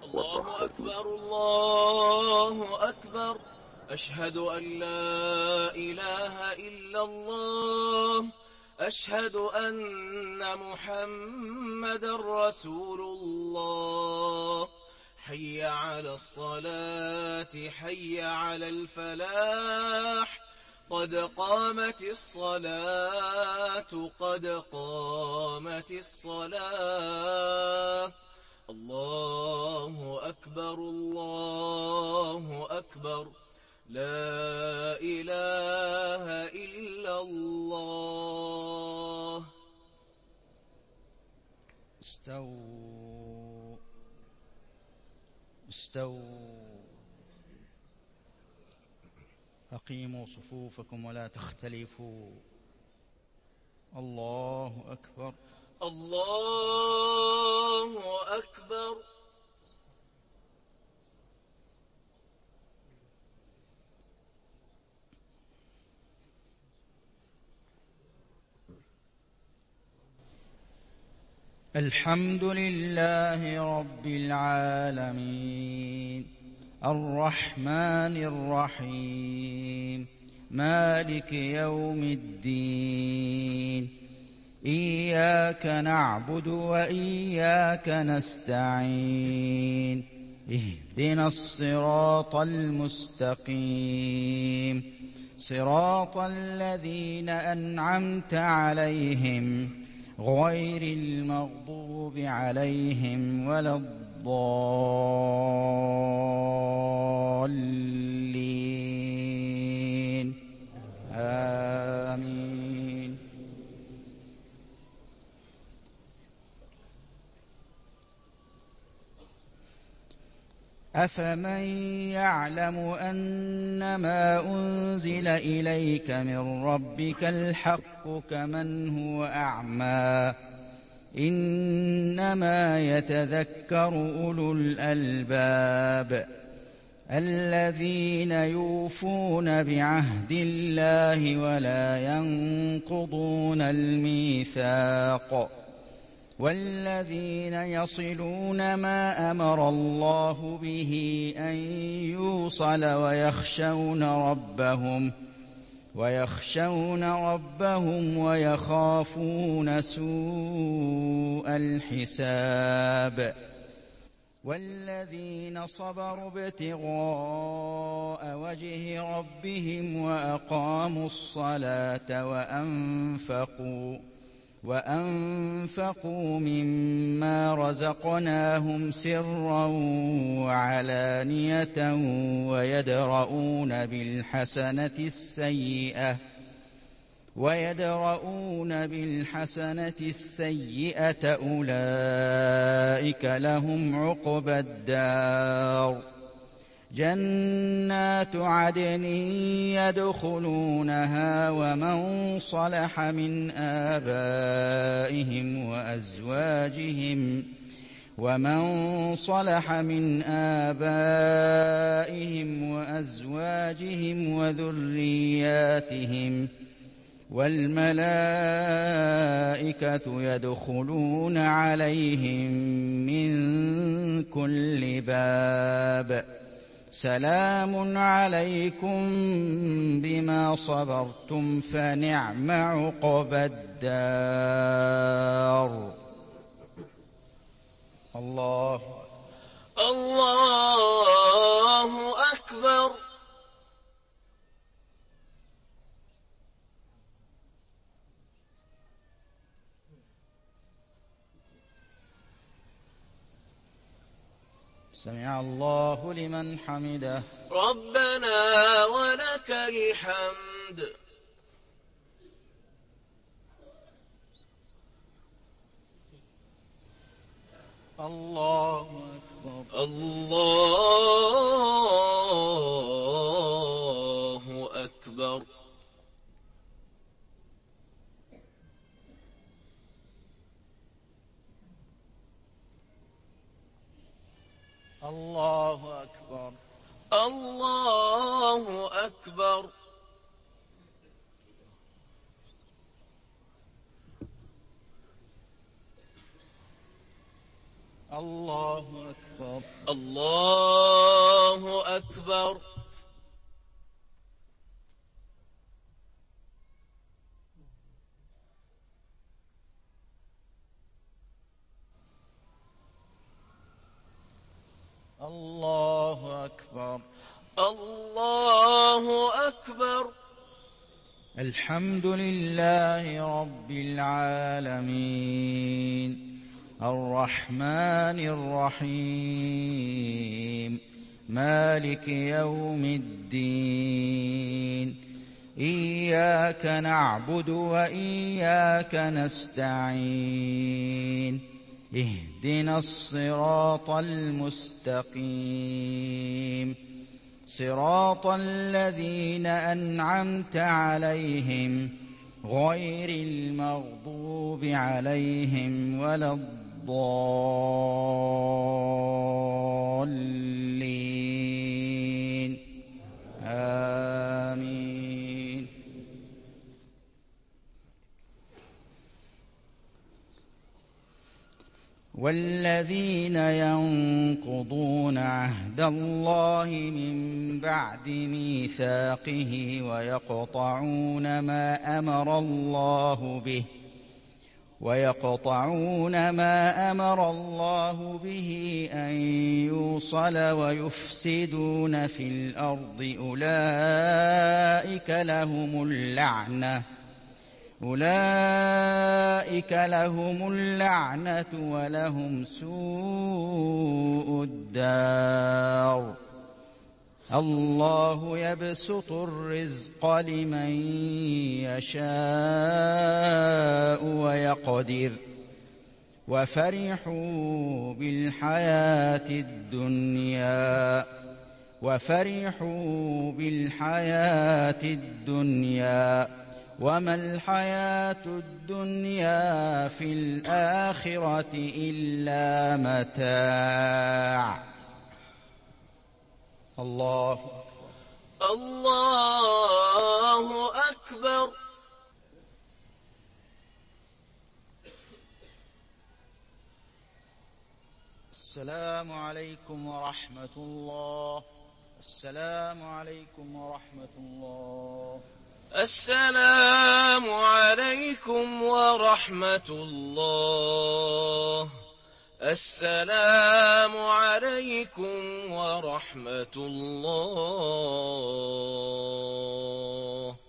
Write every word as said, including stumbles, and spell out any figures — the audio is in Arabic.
الله أكبر الله أكبر أشهد أن لا إله إلا الله أشهد أن محمدا رسول الله حي على الصلاة حي على الفلاح قد قامت الصلاة قد قامت الصلاة الله أكبر الله أكبر لا إله إلا الله. استووا استووا أقيموا صفوفكم ولا تختلفوا. الله أكبر الله أكبر. الحمد لله رب العالمين الرحمن الرحيم مالك يوم الدين إياك نعبد وإياك نستعين اهدنا الصراط المستقيم صراط الذين أنعمت عليهم غير المغضوب عليهم ولا الضالين آمين. أفمن يعلم أنما أنزل إليك من ربك الحق كمن هو أعمى إنما يتذكر أولو الألباب الذين يوفون بعهد الله ولا ينقضون الميثاق والذين يصلون ما أمر الله به أن يوصل ويخشون ربهم ويخشون ربهم ويخافون سوء الحساب والذين صبروا ابتغاء وجه ربهم وأقاموا الصلاة وأنفقوا وأنفقوا مما رزقناهم سرا وعلانية ويدرؤون بالحسنة السيئة ويدرؤون بالحسنة السيئة أولئك لهم عقبى الدار جنات عدن يدخلونها ومن صلح من آبائهم وأزواجهم ومن صلح من آبائهم وأزواجهم وذرياتهم والملائكة يدخلون عليهم من كل باب سلام عليكم بما صبرتم فنعم عقبى الدار. الله الله أكبر. سمع الله لمن حمده ربنا ولك الحمد. الله أكبر الله أكبر. الله أكبر الله أكبر. الله أكبر. الله أكبر. الله أكبر. الله أكبر. الحمد لله رب العالمين الرحمن الرحيم مالك يوم الدين إياك نعبد وإياك نستعين اهدنا الصراط المستقيم صراط الذين أنعمت عليهم غير المغضوب عليهم ولا الضالين آمين. والذين ينقضون عهد الله من بعد ميثاقه ويقطعون ما أمر الله به ويقطعون ما أمر الله به أن يوصل ويفسدون في الأرض أولئك لهم اللعنة أولئك لهم اللعنة ولهم سوء الدار. الله يبسط الرزق لمن يشاء ويقدر وفرحوا بالحياة الدنيا وفرحوا بالحياة الدنيا وما الحياة الدنيا في الآخرة إلا متاع. الله الله أكبر. السلام عليكم ورحمة الله. السلام عليكم ورحمة الله. السلام عليكم ورحمة الله. السلام عليكم ورحمة الله.